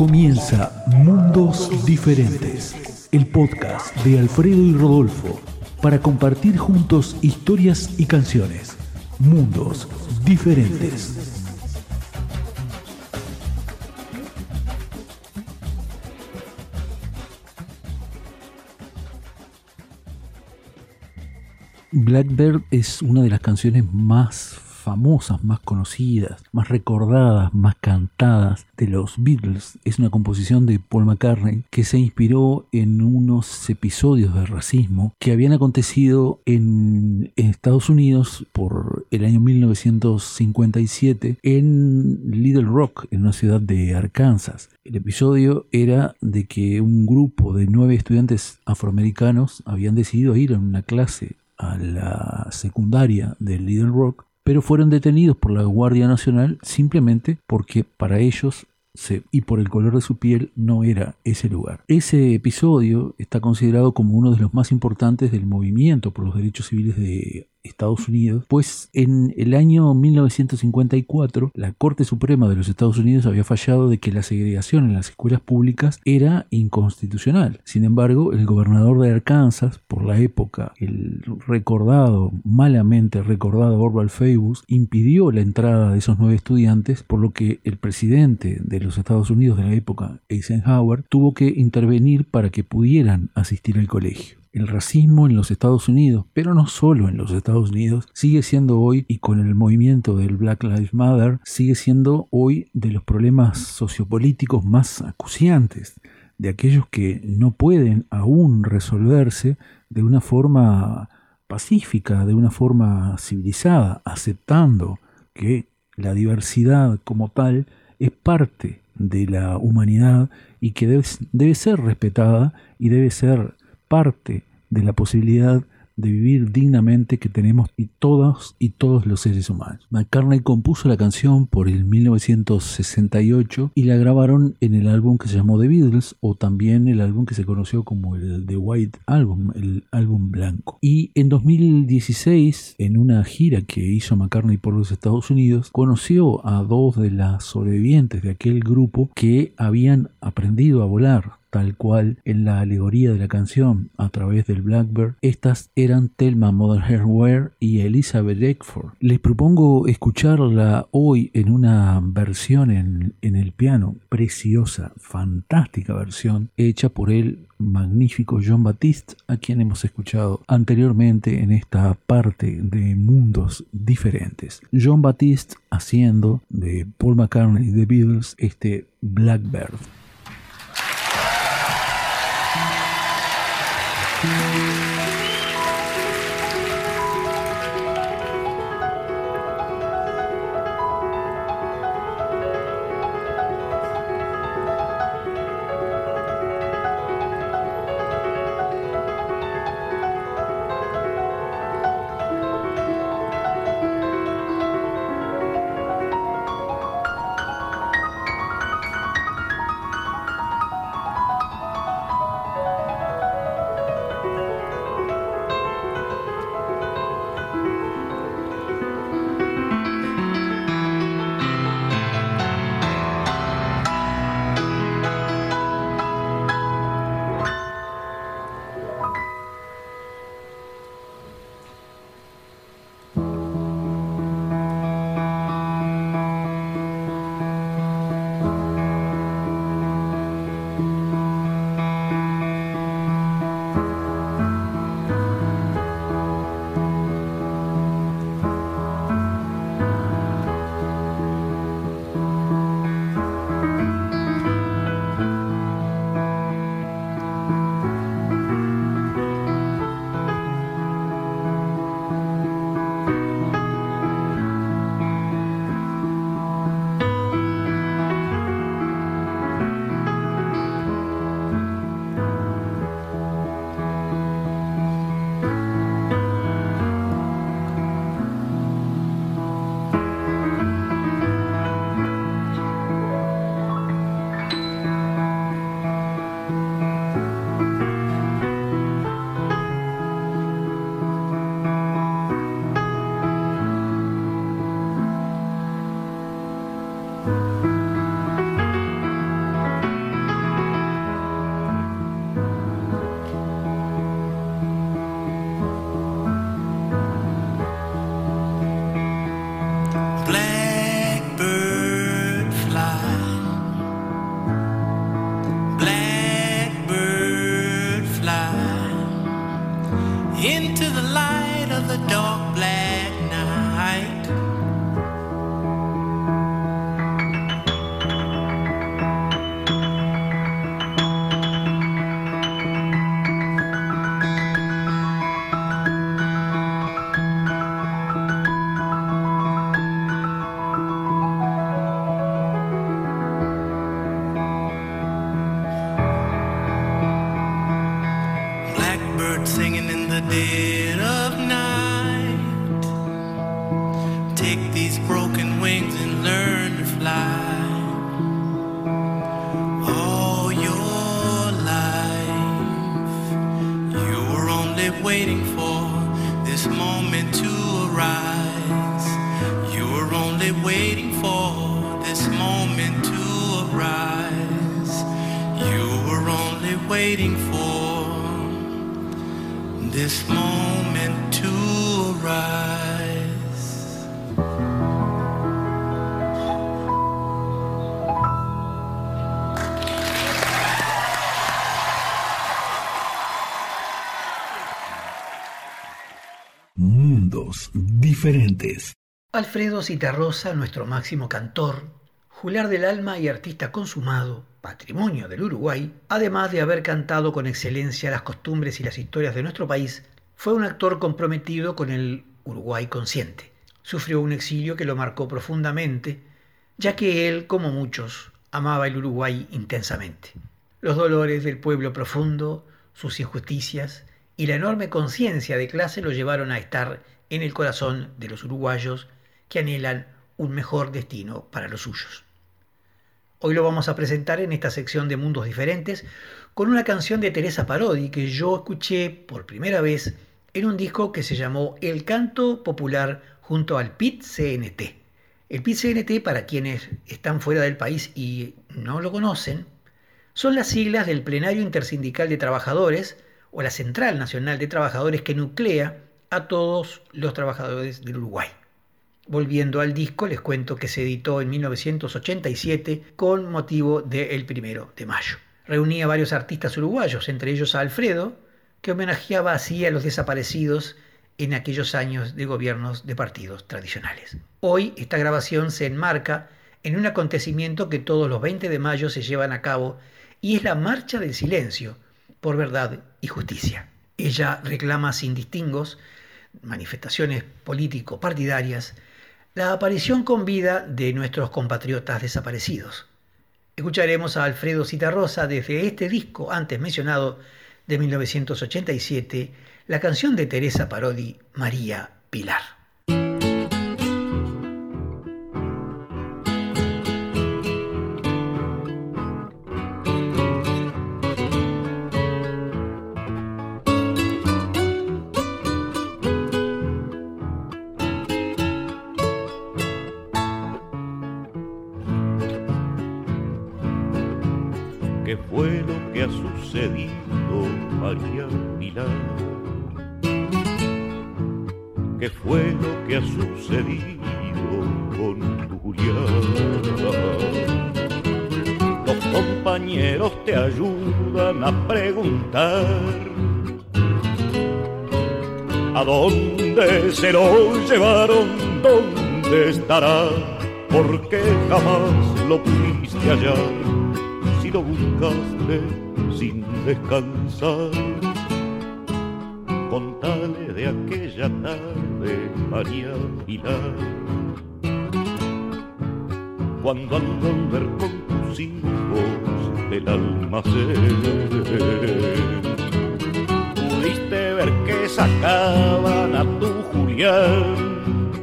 Comienza Mundos Diferentes, el podcast de Alfredo y Rodolfo, para compartir juntos historias y canciones. Mundos Diferentes. Blackbird es una de las canciones más famosas, más conocidas, más recordadas, más cantadas de los Beatles. Es una composición de Paul McCartney que se inspiró en unos episodios de racismo que habían acontecido en Estados Unidos por el año 1957 en Little Rock, en una ciudad de Arkansas. El episodio era de que un grupo de 9 estudiantes afroamericanos habían decidido ir a una clase a la secundaria de Little Rock, pero fueron detenidos por la Guardia Nacional simplemente porque para ellos y por el color de su piel no era ese lugar. Ese episodio está considerado como uno de los más importantes del movimiento por los derechos civiles de Estados Unidos, pues en el año 1954 la Corte Suprema de los Estados Unidos había fallado de que la segregación en las escuelas públicas era inconstitucional. Sin embargo, el gobernador de Arkansas, por la época, el malamente recordado Orval Faubus, impidió la entrada de esos 9 estudiantes, por lo que el presidente de los Estados Unidos de la época, Eisenhower, tuvo que intervenir para que pudieran asistir al colegio. El racismo en los Estados Unidos, pero no solo en los Estados Unidos, sigue siendo hoy, y con el movimiento del Black Lives Matter, sigue siendo hoy de los problemas sociopolíticos más acuciantes, de aquellos que no pueden aún resolverse de una forma pacífica, de una forma civilizada, aceptando que la diversidad como tal es parte de la humanidad y que debe ser respetada y debe ser parte de la posibilidad de vivir dignamente que tenemos todos los seres humanos. McCartney compuso la canción por el 1968 y la grabaron en el álbum que se llamó The Beatles, o también el álbum que se conoció como el The White Album, el álbum blanco. Y en 2016, en una gira que hizo McCartney por los Estados Unidos, conoció a 2 de las sobrevivientes de aquel grupo que habían aprendido a volar, tal cual en la alegoría de la canción a través del Blackbird. Estas eran Thelma Motherhead Ware y Elizabeth Eckford. Les propongo escucharla hoy en una versión en el piano, preciosa, fantástica versión, hecha por el magnífico Jon Batiste, a quien hemos escuchado anteriormente en esta parte de Mundos Diferentes. Jon Batiste haciendo de Paul McCartney y The Beatles este Blackbird. birds singing in the dead of night. Take these broken wings and learn to fly. All your life, you were only waiting for this moment to arise. You were only waiting for this moment to arise. You were only waiting for this moment to arise. Mundos diferentes. Alfredo Zitarrosa, nuestro máximo cantor, juglar del alma y artista consumado, patrimonio del Uruguay, además de haber cantado con excelencia las costumbres y las historias de nuestro país, fue un actor comprometido con el Uruguay consciente. Sufrió un exilio que lo marcó profundamente, ya que él, como muchos, amaba el Uruguay intensamente. Los dolores del pueblo profundo, sus injusticias y la enorme conciencia de clase lo llevaron a estar en el corazón de los uruguayos que anhelan un mejor destino para los suyos. Hoy lo vamos a presentar en esta sección de Mundos Diferentes con una canción de Teresa Parodi que yo escuché por primera vez en un disco que se llamó El Canto Popular junto al PIT-CNT. El PIT-CNT, para quienes están fuera del país y no lo conocen, son las siglas del Plenario Intersindical de Trabajadores o la Central Nacional de Trabajadores que nuclea a todos los trabajadores del Uruguay. Volviendo al disco, les cuento que se editó en 1987 con motivo del 1 de mayo. Reunía a varios artistas uruguayos, entre ellos a Alfredo, que homenajeaba así a los desaparecidos en aquellos años de gobiernos de partidos tradicionales. Hoy esta grabación se enmarca en un acontecimiento que todos los 20 de mayo se llevan a cabo y es la Marcha del Silencio por Verdad y Justicia. Ella reclama sin distingos, manifestaciones político-partidarias, la aparición con vida de nuestros compatriotas desaparecidos. Escucharemos a Alfredo Zitarrosa desde este disco antes mencionado de 1987, la canción de Teresa Parodi, María Pilar. ¿Qué fue lo que ha sucedido, María Pilar? ¿Qué fue lo que ha sucedido con tu Julián? Los compañeros te ayudan a preguntar ¿a dónde se lo llevaron? ¿Dónde estará? ¿Por qué jamás lo pudiste hallar? Si lo buscaste sin descansar, contale de aquella tarde, María Pilar, cuando al volver con tus hijos del almacén pudiste ver que sacaban a tu Julián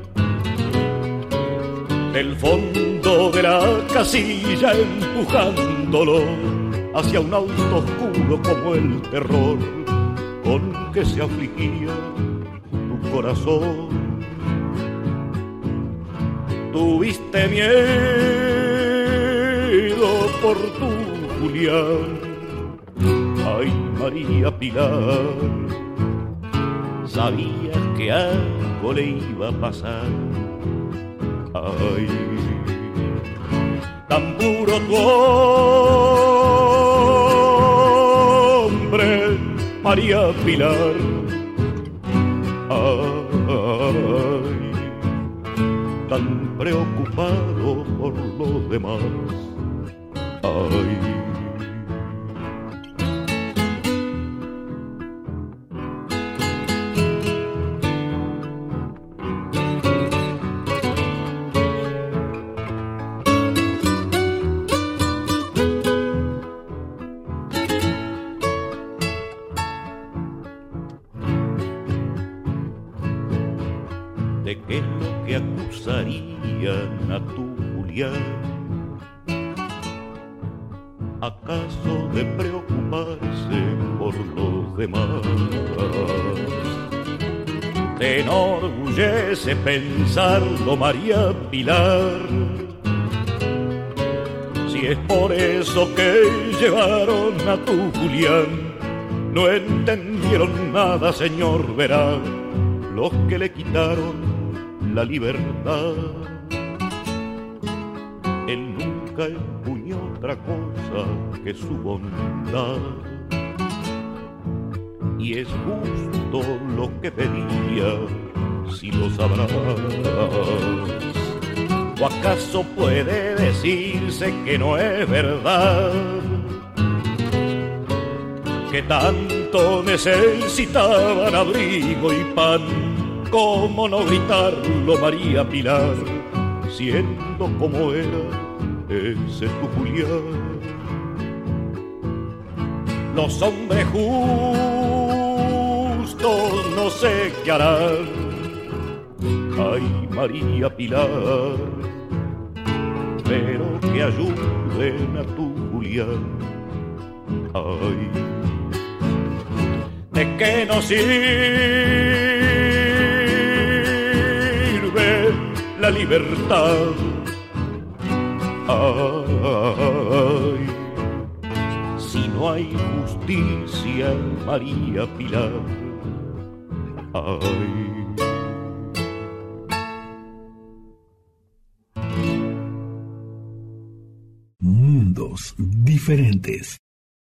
del fondo de la casilla, empujándolo hacia un auto oscuro como el terror con que se afligía tu corazón. Tuviste miedo por tu Julián, ay María Pilar, sabías que algo le iba a pasar. Ay, tan puro tu hombre, María Pilar. Ay, tan preocupado por los demás. Ay. ¿De qué es lo que acusarían a tu Julián? ¿Acaso de preocuparse por los demás? Te enorgullece pensarlo, María Pilar. Si es por eso que llevaron a tu Julián, no entendieron nada, señor, verá, los que le quitaron la libertad. Él nunca empuñó otra cosa que su bondad, y es justo lo que pedía, si lo sabrás. ¿O acaso puede decirse que no es verdad? Que tanto necesitaban abrigo y pan. ¿Cómo no gritarlo, María Pilar, siendo como era ese tu Julián? Los hombres justos no sé qué harán. Ay, María Pilar, pero que ayuden a tu Julián. Ay, ¿de qué nos sirve la libertad? Ay, si no hay justicia, María Pilar. Ay. Mundos diferentes.